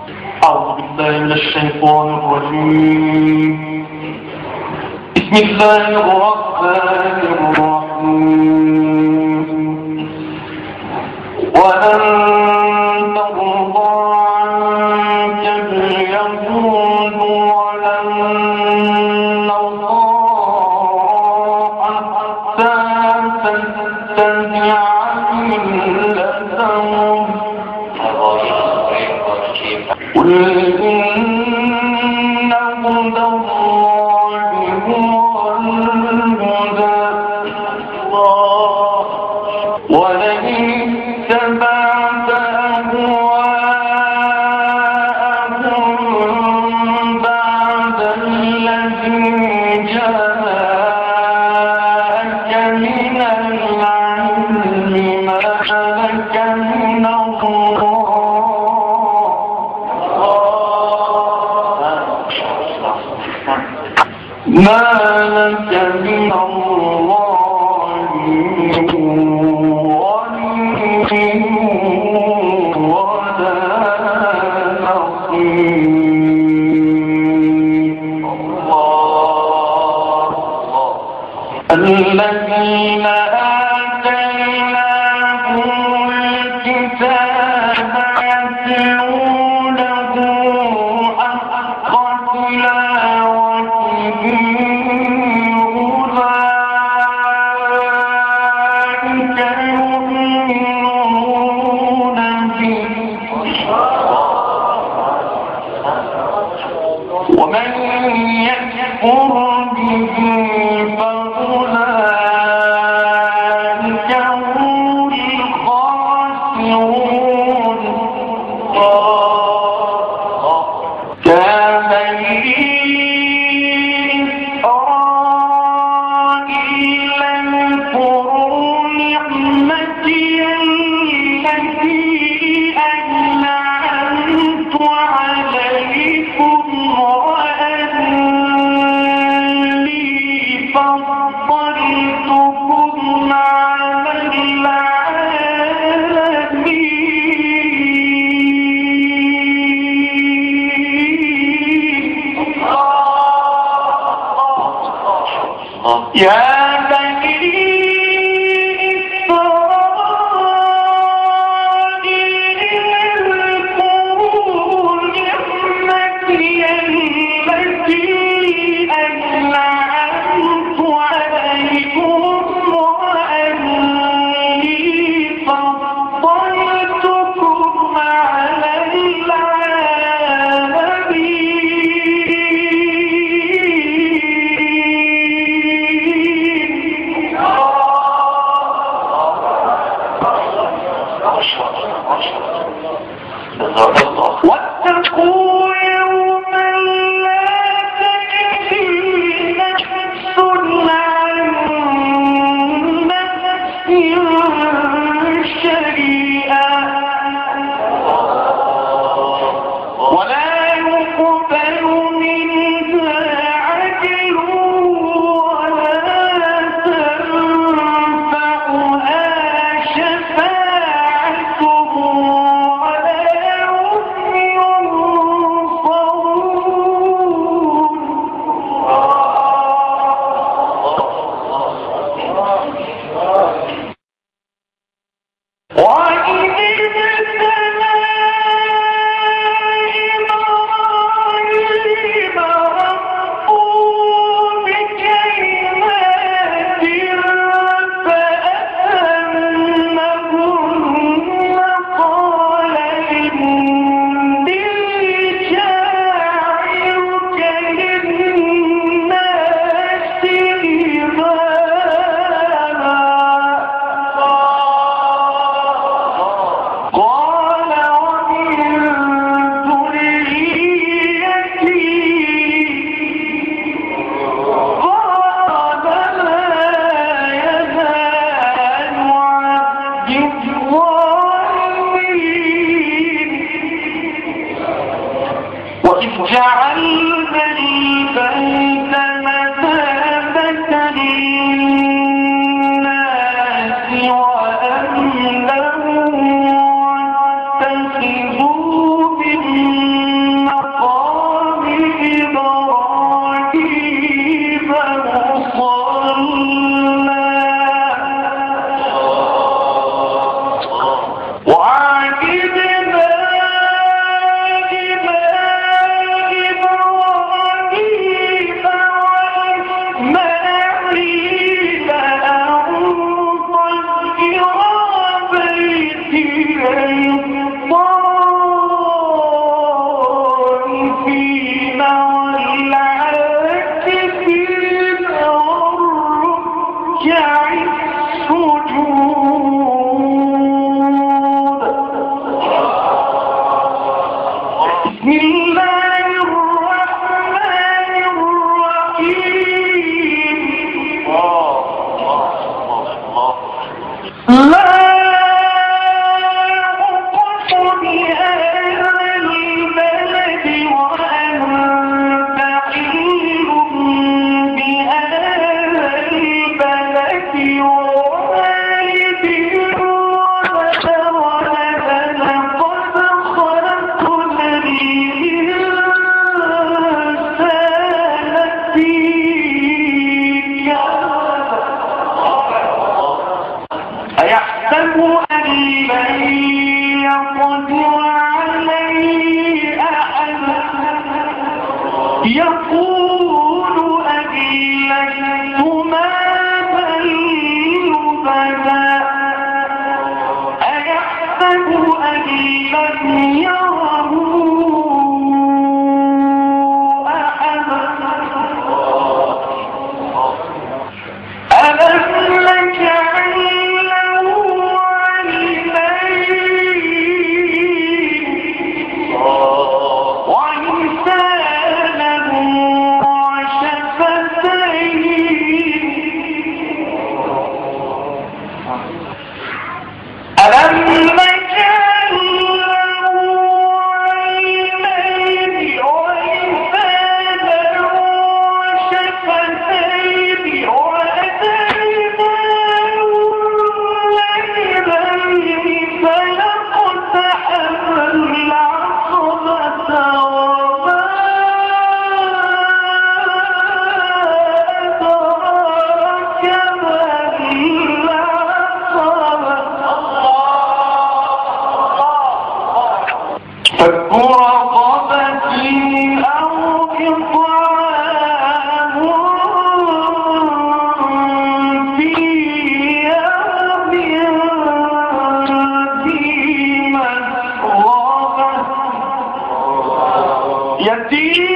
أعوذ بالله من الشيطان الرجيم. بسم الله الرحمن الرحيم. ولن ترضى عنك اليهود ولا النصارى حتى تتبع ملتهم قل إن هدى الله هو الهدى ولئن اتبعت أهواءهم بعد الذي جاءك من العلم ما لك من الله ما لك من الله من ولي ولا نصير. الذين آتيناهم الكتاب يتلونه حق تلاوته أولئك يؤمنون به ومن يكفر به فأولئك هم الخاسرون. كان لإسرائيل اذكروا نعمتي التي أنعمت عليكم وأني فضلتكم على العالمين. يا بني إسرائيل اذكروا نعمتي التي أنعمت عليكم وأني فضلتكم على واتقوا يوما لا تجزي نفس عن نفس شيئا ولا يقبل منها عدل ولا تنفعها شفاعة ولا هم ينصرون. وإذ ابتلى إبراهيم ربه بكلمات فأتمهن قال إني جاعلك للناس إماما. قال ومن ذريتي قال لا يزال عبدي الظالمين. وإذ جعلنا البيت مثابة للناس وأمنا واتخذوا من بسم الله الرحمن الرحيم لا أقسم بهذا البلد وأنت حل بهذا البلد ووالد أيحسب أن لن يقدر عليه أحد يقول أهلكت مالا لبدا أيحسب أن لن يره أحد ألم نجعل فك رقبة أو إطعام في يوم ذي مسغبة يتيما